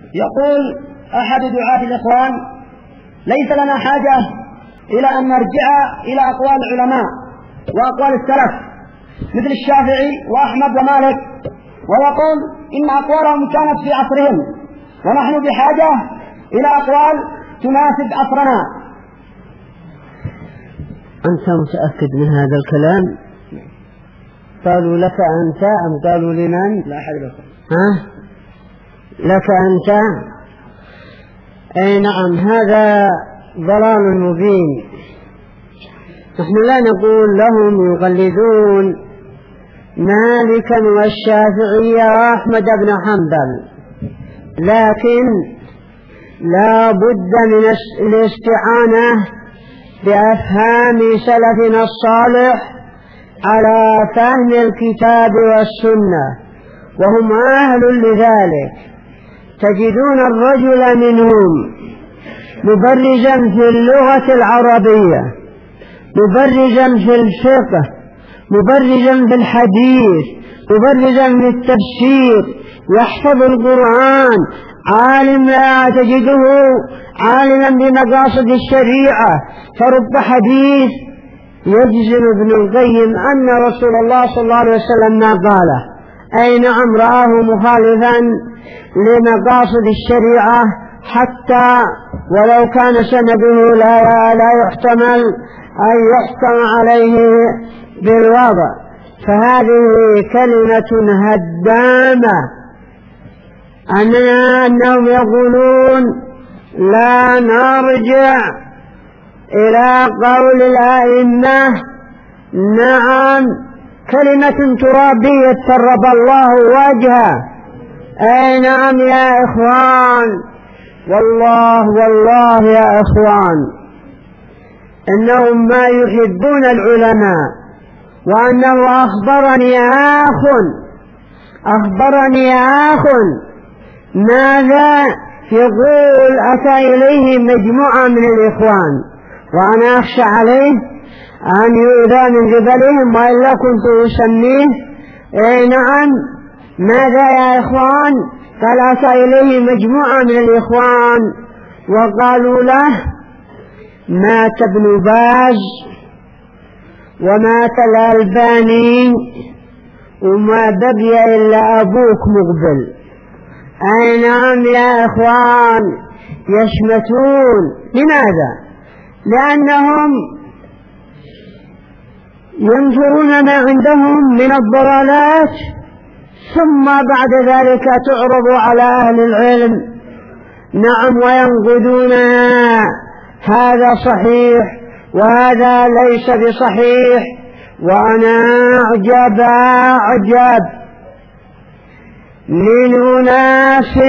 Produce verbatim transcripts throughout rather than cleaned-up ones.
يقول أحد دعاة الإخوان: ليس لنا حاجة إلى أن نرجع إلى أقوال العلماء وأقوال السلف مثل الشافعي وأحمد ومالك، ويقول إن أقوالهم كانت في عصرهم ونحن بحاجة إلى أقوال تناسب عصرنا. أنت متأكد من هذا الكلام؟ قالوا لك أنت أم قالوا لمن؟ لا أحد لك. ها؟ لك أنت؟ أي نعم، هذا ضلال مبين. نحن لا نقول لهم يقلدون مالكا والشافعي وأحمد بن حنبل، لكن لا بد من الاستعانة بأفهام سلفنا الصالح على فهم الكتاب والسنة، وهم أهل لذلك. تجدون الرجل منهم مبرزا في اللغة العربية، مبرزا في الفقه، مبرزا في الحديث، مبرزا في التفسير، يحفظ القرآن، عالم لا تجده عالما بمقاصد الشريعة، فرب حديث يجزم ابن القيم أن رسول الله صلى الله عليه وسلم ما قاله، أي نعم رآه مخالفا لمقاصد الشريعة، حتى ولو كان سنده لا, لا يحتمل أن يحكم عليه بالوضع. فهذه كلمة هدامة، أننا أنهم يقولون لا نرجع إلى قول الأئمة. نعم، كلمة ترابية ترب الله وجهه. أي نعم يا إخوان، والله والله يا إخوان إنهم ما يحبون العلماء. وأنه أخبرني أخ أخبرني أخ ماذا يقول: أتى إليه مجموعة من الإخوان وأنا أخشى عليه أن يؤذى من قبلهم وإلا كنت أسميه. إيه نعم، ماذا يا إخوان؟ قال: أتى إليه مجموعة من الإخوان وقالوا له: مات ابن باز ومات الألباني وما بقي إلا أبوك مقبل. أي نعم يا إخوان، يشمتون. لماذا؟ لأنهم ينظرون ما عندهم من الضلالات، ثم بعد ذلك تعرض على أهل العلم، نعم، وينقدونها: هذا صحيح وهذا ليس بصحيح. وأنا أعجب أعجب من أناس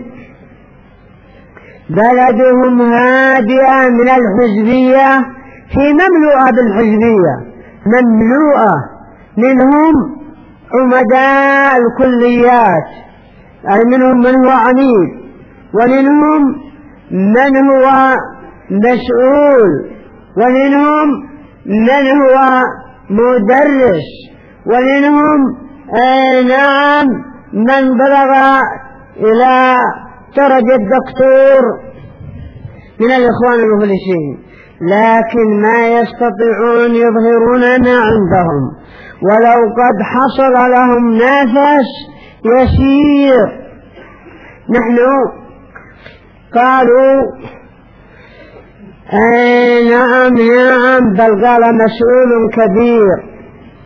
بلدهم هادئة من الحزبية، في مملوءة بالحزبية، مملوءة، منهم عمداء الكليات، أي منهم من هو عميد، ومنهم من هو مسؤول، ومنهم من هو مدرس، ومنهم آه نعم من بلغ إلى درجة دكتور من الإخوان المفلسين، لكن ما يستطيعون يظهرون ما عندهم، ولو قد حصل لهم نفس يسير. نحن قالوا: أي نعم نعم، بل قال مسؤول كبير.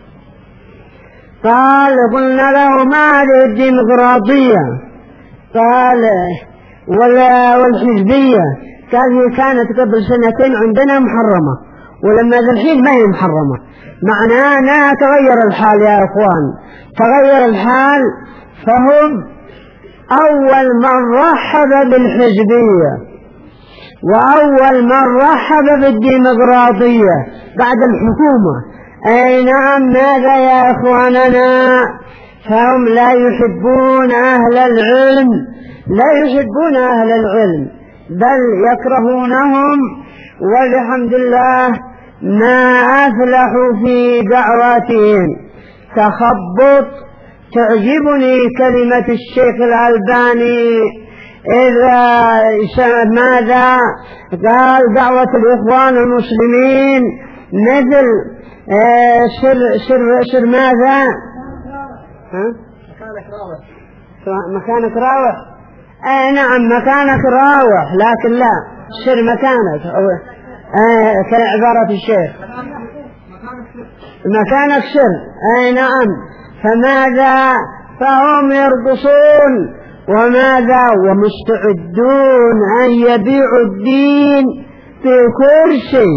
قال: قلنا له: ما هذه الديمقراطية؟ قال: ولا والحزبية؟ قال: هي كانت قبل سنتين عندنا محرمة، ولما ذا الحين ما هي محرمة. معناه أنها تغير الحال يا إخوان، تغير الحال. فهم أول من رحب بالحزبية، وأول من رحب بالديمقراطية بعد الحكومة. أي نعم، ماذا يا إخواننا؟ فهم لا يحبون أهل العلم، لا يحبون أهل العلم، بل يكرهونهم. والحمد لله ما أفلحوا في دعواتهم. تخبط. تعجبني كلمة الشيخ الألباني إذا ماذا قال دعوة الإخوان المسلمين مثل سر سر سر ماذا؟ ها؟ مكانك راوح. آه نعم مكانك راوح، لكن لا سر مكانك آه كعبارة الشيخ مكانك سر. آه نعم. فماذا؟ فهم يرقصون وماذا؟ ومستعدون أن يبيعوا الدين في كرسي،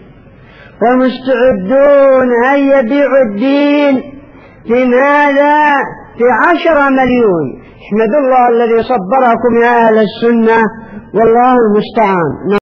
ومستعدون أن يبيعوا الدين في ماذا؟ في عشرة مليون. احمد الله الذي صبركم يا أهل السنة، والله المستعان.